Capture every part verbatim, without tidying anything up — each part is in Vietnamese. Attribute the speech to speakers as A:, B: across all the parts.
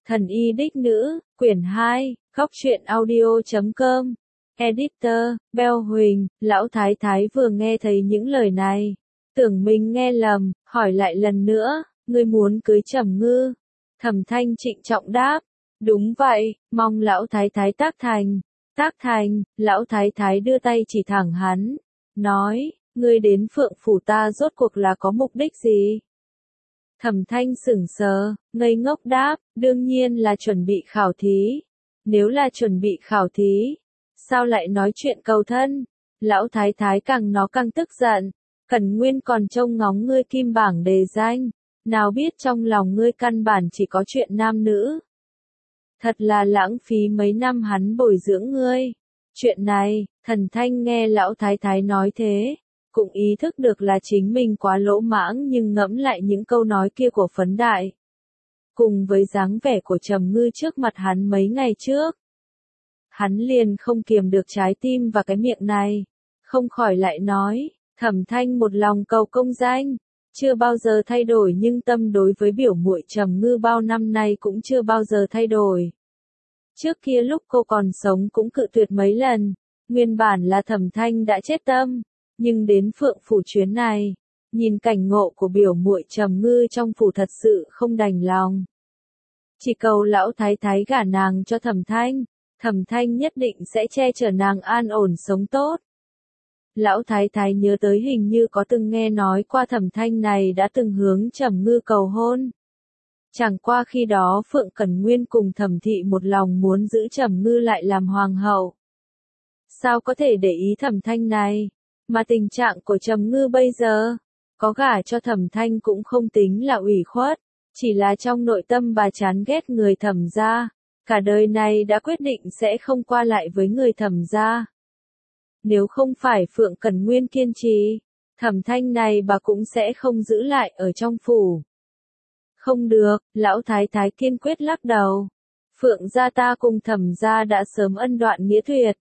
A: Thần y đích nữ, quyển hai, góc truyện audio chấm com. Editor, Bell Huỳnh, lão thái thái vừa nghe thấy những lời này, tưởng mình nghe lầm, hỏi lại lần nữa, ngươi muốn cưới Trầm Ngư? Thẩm Thanh trịnh trọng đáp, đúng vậy, mong lão thái thái tác thành. Tác thành, lão thái thái đưa tay chỉ thẳng hắn, nói, ngươi đến Phượng phủ ta rốt cuộc là có mục đích gì? Thẩm Thanh sững sờ, ngây ngốc đáp, đương nhiên là chuẩn bị khảo thí. Nếu là chuẩn bị khảo thí, sao lại nói chuyện cầu thân? Lão thái thái càng nói càng tức giận, Cẩn Nguyên còn trông ngóng ngươi kim bảng đề danh, nào biết trong lòng ngươi căn bản chỉ có chuyện nam nữ. Thật là lãng phí mấy năm hắn bồi dưỡng ngươi. Chuyện này, Thần Thanh nghe lão thái thái nói thế, cũng ý thức được là chính mình quá lỗ mãng, nhưng ngẫm lại những câu nói kia của Phấn Đại, cùng với dáng vẻ của Trầm Ngư trước mặt hắn mấy ngày trước, hắn liền không kiềm được trái tim và cái miệng này, không khỏi lại nói, Thẩm Thanh một lòng cầu công danh, chưa bao giờ thay đổi, nhưng tâm đối với biểu muội Trầm Ngư bao năm nay cũng chưa bao giờ thay đổi. Trước kia lúc cô còn sống cũng cự tuyệt mấy lần, nguyên bản là Thẩm Thanh đã chết tâm, nhưng đến Phượng phủ chuyến này, nhìn cảnh ngộ của biểu muội Trầm Ngư trong phủ thật sự không đành lòng. Chỉ cầu lão thái thái gả nàng cho Thẩm Thanh, Thẩm Thanh nhất định sẽ che chở nàng an ổn sống tốt. Lão thái thái nhớ tới hình như có từng nghe nói qua Thẩm Thanh này đã từng hướng Trầm Ngư cầu hôn. Chẳng qua khi đó Phượng Cẩn Nguyên cùng Thẩm thị một lòng muốn giữ Trầm Ngư lại làm hoàng hậu. Sao có thể để ý Thẩm Thanh này, mà tình trạng của Trầm Ngư bây giờ, có gả cho Thẩm Thanh cũng không tính là ủy khuất, chỉ là trong nội tâm bà chán ghét người Thẩm gia, cả đời này đã quyết định sẽ không qua lại với người Thẩm gia. Nếu không phải Phượng Cẩn Nguyên kiên trì, Thẩm Thanh này bà cũng sẽ không giữ lại ở trong phủ. Không được, lão thái thái kiên quyết lắc đầu. Phượng gia ta cùng Thẩm gia đã sớm ân đoạn nghĩa tuyệt.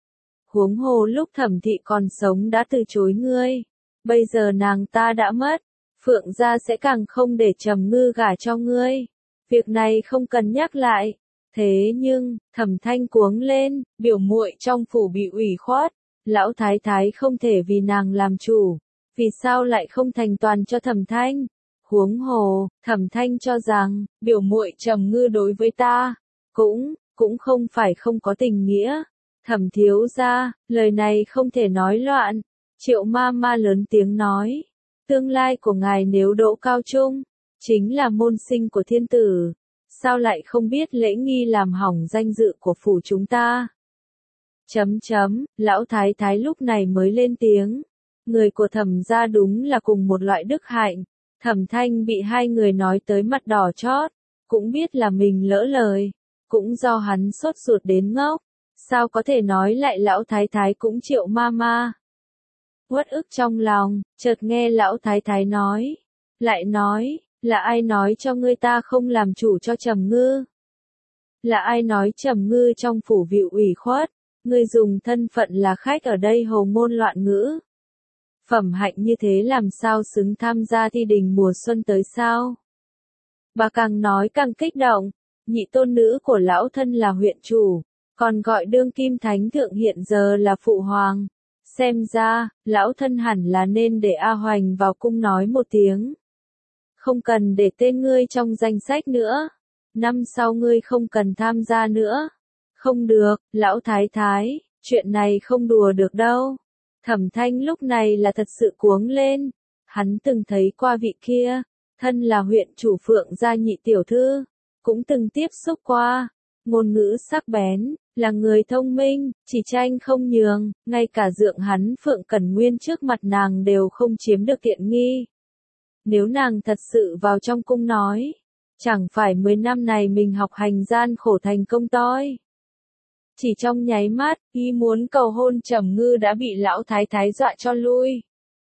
A: Huống hồ lúc Thẩm thị còn sống đã từ chối ngươi, bây giờ nàng ta đã mất, Phượng gia sẽ càng không để Trầm Ngư gả cho ngươi. Việc này không cần nhắc lại. Thế nhưng, Thẩm Thanh cuống lên, biểu muội trong phủ bị ủy khuất, lão thái thái không thể vì nàng làm chủ, vì sao lại không thành toàn cho Thẩm Thanh? Huống hồ, Thẩm Thanh cho rằng, biểu muội Trầm Ngư đối với ta, cũng, cũng không phải không có tình nghĩa. Thẩm thiếu gia, lời này không thể nói loạn. Triệu ma ma lớn tiếng nói, tương lai của ngài nếu đỗ cao trung, chính là môn sinh của thiên tử, sao lại không biết lễ nghi làm hỏng danh dự của phủ chúng ta? Chấm chấm, lão thái thái lúc này mới lên tiếng, người của Thẩm gia đúng là cùng một loại đức hạnh. Thẩm Thanh bị hai người nói tới mặt đỏ chót, cũng biết là mình lỡ lời, cũng do hắn sốt ruột đến ngốc, sao có thể nói lại lão thái thái cũng Triệu ma ma. Uất ức trong lòng, chợt nghe lão thái thái nói, lại nói, là ai nói cho ngươi ta không làm chủ cho Trầm Ngư? Là ai nói Trầm Ngư trong phủ bị ủy khuất, ngươi dùng thân phận là khách ở đây hồ ngôn loạn ngữ? Phẩm hạnh như thế làm sao xứng tham gia thi đình mùa xuân tới sao? Bà càng nói càng kích động, nhị tôn nữ của lão thân là huyện chủ, còn gọi đương kim thánh thượng hiện giờ là phụ hoàng. Xem ra, lão thân hẳn là nên để A Hoành vào cung nói một tiếng. Không cần để tên ngươi trong danh sách nữa. Năm sau ngươi không cần tham gia nữa. Không được, lão thái thái, chuyện này không đùa được đâu. Thẩm Thanh lúc này là thật sự cuống lên. Hắn từng thấy qua vị kia, thân là huyện chủ Phượng gia nhị tiểu thư, cũng từng tiếp xúc qua. Ngôn ngữ sắc bén, là người thông minh, chỉ tranh không nhường, ngay cả dượng hắn Phượng Cẩn Nguyên trước mặt nàng đều không chiếm được tiện nghi. Nếu nàng thật sự vào trong cung nói, chẳng phải mười năm này mình học hành gian khổ thành công toi. Chỉ trong nháy mắt, ý muốn cầu hôn Trầm Ngư đã bị lão thái thái dọa cho lui.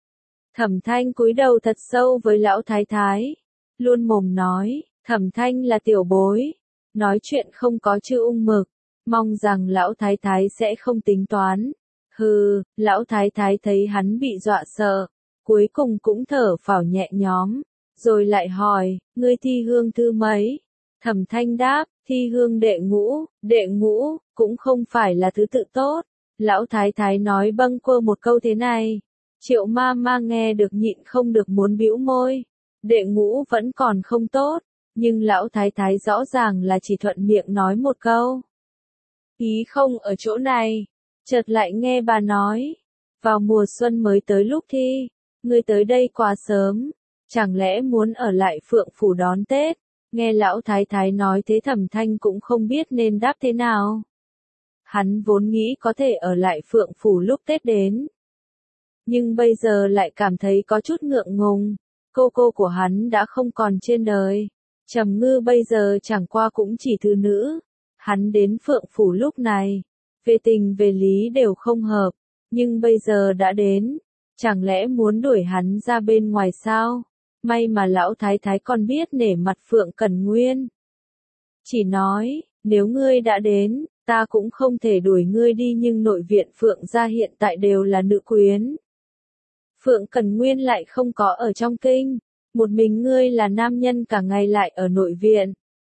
A: Thẩm Thanh cúi đầu thật sâu với lão thái thái, luôn mồm nói, Thẩm Thanh là tiểu bối, nói chuyện không có chữ ung mực, mong rằng lão thái thái sẽ không tính toán. Hừ, lão thái thái thấy hắn bị dọa sợ, cuối cùng cũng thở phào nhẹ nhõm, rồi lại hỏi, ngươi thi hương thư mấy? Thẩm Thanh đáp, thi hương đệ ngũ, đệ ngũ, cũng không phải là thứ tự tốt. Lão Thái Thái nói bâng quơ một câu thế này. Triệu ma ma nghe được nhịn không được muốn bĩu môi. Đệ ngũ vẫn còn không tốt, nhưng Lão Thái Thái rõ ràng là chỉ thuận miệng nói một câu. Ý không ở chỗ này. Chợt lại nghe bà nói, vào mùa xuân mới tới lúc thi, ngươi tới đây quá sớm, chẳng lẽ muốn ở lại Phượng Phủ đón Tết? Nghe Lão Thái Thái nói thế Thẩm Thanh cũng không biết nên đáp thế nào. Hắn vốn nghĩ có thể ở lại Phượng Phủ lúc Tết đến. Nhưng bây giờ lại cảm thấy có chút ngượng ngùng, cô cô của hắn đã không còn trên đời. Trầm Ngư bây giờ chẳng qua cũng chỉ thứ nữ. Hắn đến Phượng Phủ lúc này, về tình về lý đều không hợp, nhưng bây giờ đã đến, chẳng lẽ muốn đuổi hắn ra bên ngoài sao? May mà Lão Thái Thái còn biết nể mặt Phượng Cẩn Nguyên. Chỉ nói, nếu ngươi đã đến, ta cũng không thể đuổi ngươi đi nhưng nội viện Phượng gia hiện tại đều là nữ quyến. Phượng Cẩn Nguyên lại không có ở trong kinh, một mình ngươi là nam nhân cả ngày lại ở nội viện.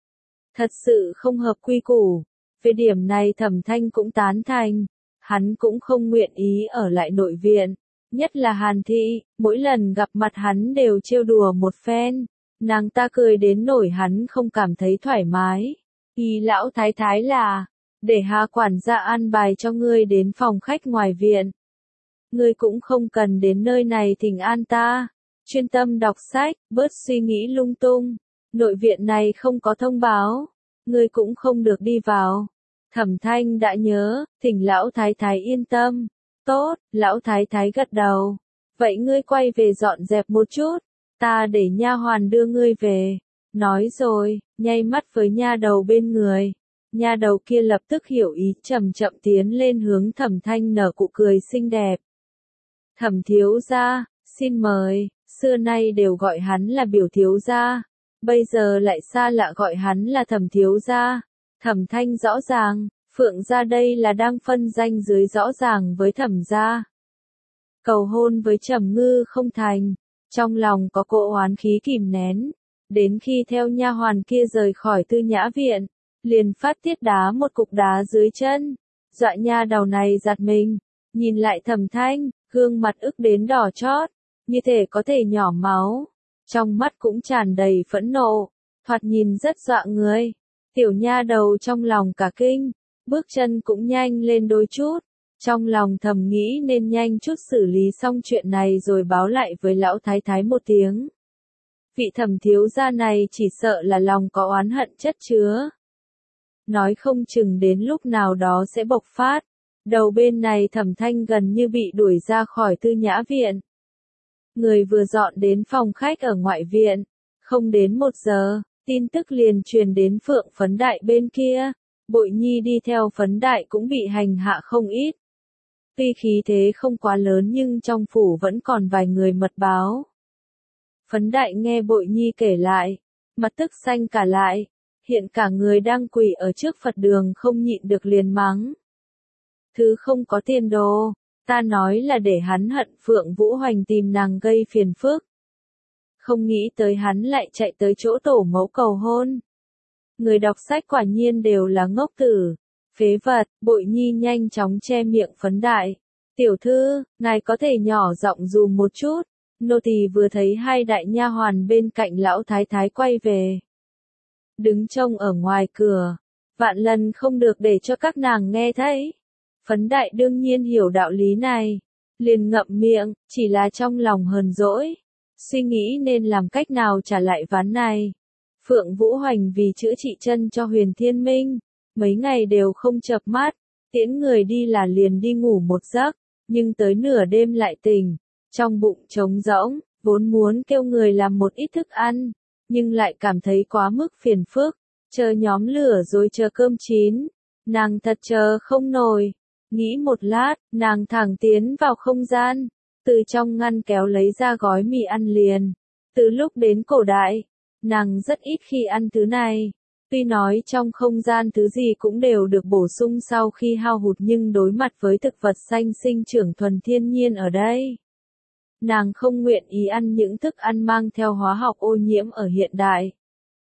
A: Thật sự không hợp quy củ. Về điểm này Thẩm Thanh cũng tán thành, hắn cũng không nguyện ý ở lại nội viện. Nhất là Hàn Thị, mỗi lần gặp mặt hắn đều trêu đùa một phen, nàng ta cười đến nổi hắn không cảm thấy thoải mái. Ý Lão Thái Thái là, để Hà quản gia an bài cho ngươi đến phòng khách ngoài viện. Ngươi cũng không cần đến nơi này thỉnh an ta, chuyên tâm đọc sách, bớt suy nghĩ lung tung. Nội viện này không có thông báo, ngươi cũng không được đi vào. Thẩm Thanh đã nhớ, thỉnh Lão Thái Thái yên tâm. Tốt, Lão Thái Thái gật đầu. Vậy ngươi quay về dọn dẹp một chút, ta để nha hoàn đưa ngươi về. Nói rồi, nháy mắt với nha đầu bên người. Nha đầu kia lập tức hiểu ý, chậm chậm tiến lên hướng Thẩm Thanh nở nụ cười xinh đẹp. Thẩm thiếu gia, xin mời, xưa nay đều gọi hắn là biểu thiếu gia, bây giờ lại xa lạ gọi hắn là Thẩm thiếu gia. Thẩm Thanh rõ ràng, Phượng gia đây là đang phân danh dưới rõ ràng với Thẩm gia. Cầu hôn với Trầm Ngư không thành, trong lòng có cỗ oán khí kìm nén, đến khi theo nha hoàn kia rời khỏi Tư Nhã viện, liền phát tiết đá một cục đá dưới chân, dọa nha đầu này giật mình, nhìn lại Thẩm Thanh, gương mặt ức đến đỏ chót, như thể có thể nhỏ máu, trong mắt cũng tràn đầy phẫn nộ, thoạt nhìn rất dọa người. Tiểu nha đầu trong lòng cả kinh, bước chân cũng nhanh lên đôi chút, trong lòng thầm nghĩ nên nhanh chút xử lý xong chuyện này rồi báo lại với Lão Thái Thái một tiếng. Vị Thẩm thiếu gia này chỉ sợ là lòng có oán hận chất chứa. Nói không chừng đến lúc nào đó sẽ bộc phát. Đầu bên này Thẩm Thanh gần như bị đuổi ra khỏi Tư Nhã viện. Người vừa dọn đến phòng khách ở ngoại viện, không đến một giờ, tin tức liền truyền đến Phượng Phấn Đại bên kia. Bội Nhi đi theo Phấn Đại cũng bị hành hạ không ít. Tuy khí thế không quá lớn nhưng trong phủ vẫn còn vài người mật báo. Phấn Đại nghe Bội Nhi kể lại, mặt tức xanh cả lại, hiện cả người đang quỳ ở trước Phật đường không nhịn được liền mắng. Thứ không có tiền đồ, ta nói là để hắn hận Phượng Vũ Hoành tìm nàng gây phiền phức. Không nghĩ tới hắn lại chạy tới chỗ tổ mẫu cầu hôn. Người đọc sách quả nhiên đều là ngốc tử, phế vật. Bội Nhi nhanh chóng che miệng Phấn Đại. Tiểu thư, ngài có thể nhỏ giọng dùm một chút. Nô tỳ vừa thấy hai đại nha hoàn bên cạnh Lão Thái Thái quay về. Đứng trông ở ngoài cửa, vạn lần không được để cho các nàng nghe thấy. Phấn Đại đương nhiên hiểu đạo lý này, liền ngậm miệng, chỉ là trong lòng hờn dỗi, suy nghĩ nên làm cách nào trả lại ván này. Phượng Vũ Hoành vì chữa trị chân cho Huyền Thiên Minh, mấy ngày đều không chợp mắt, tiễn người đi là liền đi ngủ một giấc, nhưng tới nửa đêm lại tỉnh, trong bụng trống rỗng, vốn muốn kêu người làm một ít thức ăn, nhưng lại cảm thấy quá mức phiền phức, chờ nhóm lửa rồi chờ cơm chín, nàng thật chờ không nổi. Nghĩ một lát, nàng thẳng tiến vào không gian, từ trong ngăn kéo lấy ra gói mì ăn liền. Từ lúc đến cổ đại, nàng rất ít khi ăn thứ này. Tuy nói trong không gian thứ gì cũng đều được bổ sung sau khi hao hụt nhưng đối mặt với thực vật xanh sinh trưởng thuần thiên nhiên ở đây, nàng không nguyện ý ăn những thức ăn mang theo hóa học ô nhiễm ở hiện đại.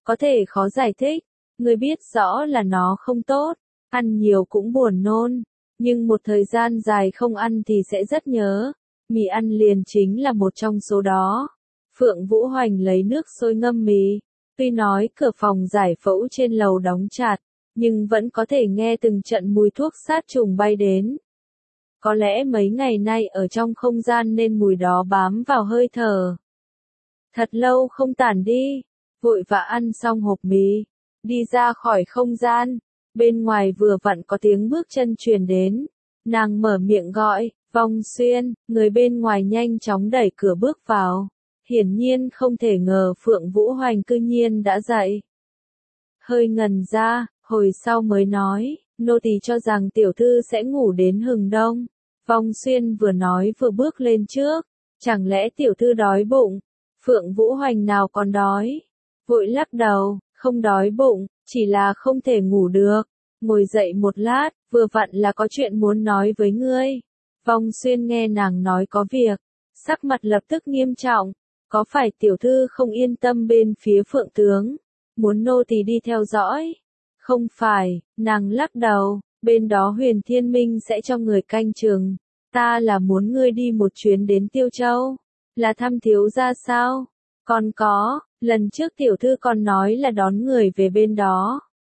A: có thể khó giải thích, ngươi biết rõ là nó không tốt, ăn nhiều cũng buồn nôn, nhưng một thời gian dài không ăn thì sẽ rất nhớ, mì ăn liền chính là một trong số đó. Phượng Vũ Hoành lấy nước sôi ngâm mì, tuy nói cửa phòng giải phẫu trên lầu đóng chặt, nhưng vẫn có thể nghe từng trận mùi thuốc sát trùng bay đến. Có lẽ mấy ngày nay ở trong không gian nên mùi đó bám vào hơi thở. Thật lâu không tản đi, vội vã ăn xong hộp mì, đi ra khỏi không gian, bên ngoài vừa vặn có tiếng bước chân truyền đến, nàng mở miệng gọi, Vong Xuyên, người bên ngoài nhanh chóng đẩy cửa bước vào, hiển nhiên không thể ngờ Phượng Vũ Hoành cư nhiên đã dậy. Hơi ngần ra, hồi sau mới nói, nô tỳ cho rằng tiểu thư sẽ ngủ đến hừng đông. Vong Xuyên vừa nói vừa bước lên trước, chẳng lẽ tiểu thư đói bụng? Phượng Vũ Hoành nào còn đói? Vội lắc đầu, không đói bụng, chỉ là không thể ngủ được. Ngồi dậy một lát, vừa vặn là có chuyện muốn nói với ngươi. Vong Xuyên nghe nàng nói có việc, sắc mặt lập tức nghiêm trọng. Có phải tiểu thư không yên tâm bên phía Phượng tướng, muốn nô tỳ đi theo dõi? Không phải, nàng lắc đầu, bên đó Huyền Thiên Minh sẽ cho người canh chừng. Ta là muốn ngươi đi một chuyến đến Tiêu Châu, là thăm thiếu gia sao? Còn có, lần trước tiểu thư còn nói là đón người về bên đó.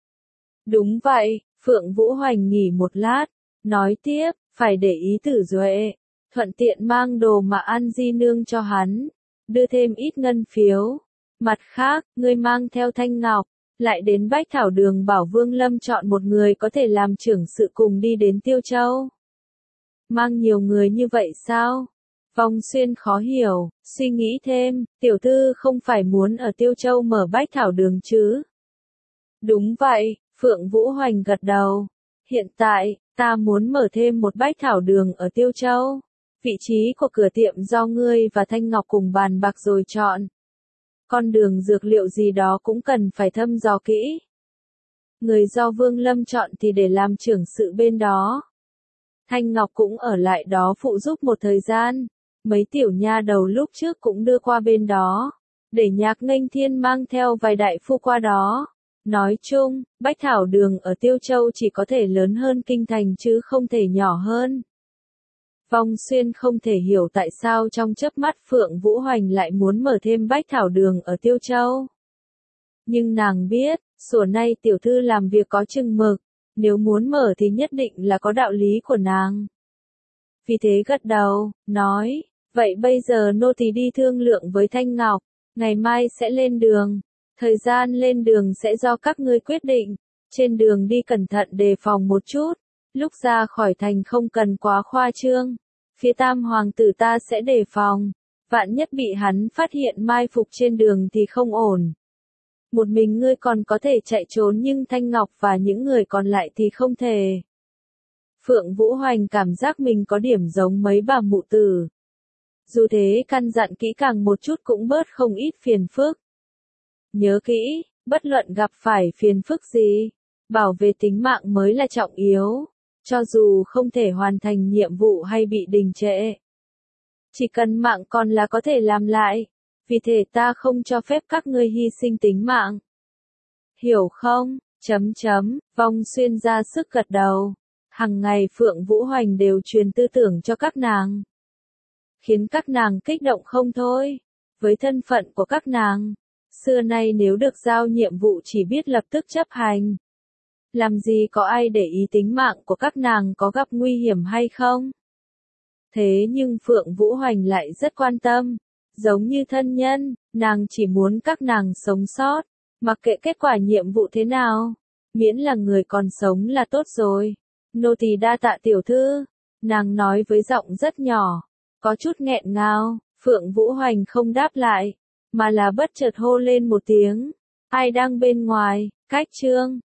A: Đúng vậy, Phượng Vũ Hoành nghỉ một lát, nói tiếp, phải để ý Tử Duệ, thuận tiện mang đồ mà An Di nương cho hắn, đưa thêm ít ngân phiếu. Mặt khác, ngươi mang theo Thanh Ngọc, lại đến Bách Thảo Đường bảo Vương Lâm chọn một người có thể làm trưởng sự cùng đi đến Tiêu Châu. Mang nhiều người như vậy sao? Vong Xuyên khó hiểu, suy nghĩ thêm, tiểu thư không phải muốn ở Tiêu Châu mở Bách Thảo Đường chứ? Đúng vậy, Phượng Vũ Hoành gật đầu. Hiện tại, ta muốn mở thêm một Bách Thảo Đường ở Tiêu Châu. Vị trí của cửa tiệm do ngươi và Thanh Ngọc cùng bàn bạc rồi chọn. Con đường dược liệu gì đó cũng cần phải thăm dò kỹ. Người do Vương Lâm chọn thì để làm trưởng sự bên đó. Thanh Ngọc cũng ở lại đó phụ giúp một thời gian. Mấy tiểu nha đầu lúc trước cũng đưa qua bên đó. Để Nhạc Nghênh Thiên mang theo vài đại phu qua đó. Nói chung, Bách Thảo Đường ở Tiêu Châu chỉ có thể lớn hơn kinh thành chứ không thể nhỏ hơn. Vong Xuyên không thể hiểu tại sao trong chớp mắt Phượng Vũ Hoành lại muốn mở thêm Bách Thảo Đường ở Tiêu Châu. Nhưng nàng biết, sủa nay tiểu thư làm việc có chừng mực, nếu muốn mở thì nhất định là có đạo lý của nàng. Vì thế gật đầu, nói, vậy bây giờ nô tỳ đi thương lượng với Thanh Ngọc, ngày mai sẽ lên đường. Thời gian lên đường sẽ do các ngươi quyết định, trên đường đi cẩn thận đề phòng một chút, lúc ra khỏi thành không cần quá khoa trương, phía Tam Hoàng tử ta sẽ đề phòng, vạn nhất bị hắn phát hiện mai phục trên đường thì không ổn. Một mình ngươi còn có thể chạy trốn nhưng Thanh Ngọc và những người còn lại thì không thể. Phượng Vũ Hoành cảm giác mình có điểm giống mấy bà mụ tử. Dù thế căn dặn kỹ càng một chút cũng bớt không ít phiền phức. Nhớ kỹ, bất luận gặp phải phiền phức gì, bảo vệ tính mạng mới là trọng yếu, cho dù không thể hoàn thành nhiệm vụ hay bị đình trệ. Chỉ cần mạng còn là có thể làm lại, vì thế ta không cho phép các ngươi hy sinh tính mạng. Hiểu không? Chấm chấm, Vong Xuyên ra sức gật đầu. Hằng ngày Phượng Vũ Hoành đều truyền tư tưởng cho các nàng, khiến các nàng kích động không thôi. Với thân phận của các nàng, xưa nay nếu được giao nhiệm vụ chỉ biết lập tức chấp hành. Làm gì có ai để ý tính mạng của các nàng có gặp nguy hiểm hay không? Thế nhưng Phượng Vũ Hoành lại rất quan tâm, giống như thân nhân, nàng chỉ muốn các nàng sống sót, mặc kệ kết quả nhiệm vụ thế nào, miễn là người còn sống là tốt rồi. Nô tỳ đa tạ tiểu thư, nàng nói với giọng rất nhỏ, có chút nghẹn ngào. Phượng Vũ Hoành không đáp lại, mà là bất chợt hô lên một tiếng, ai đang bên ngoài, cách chương.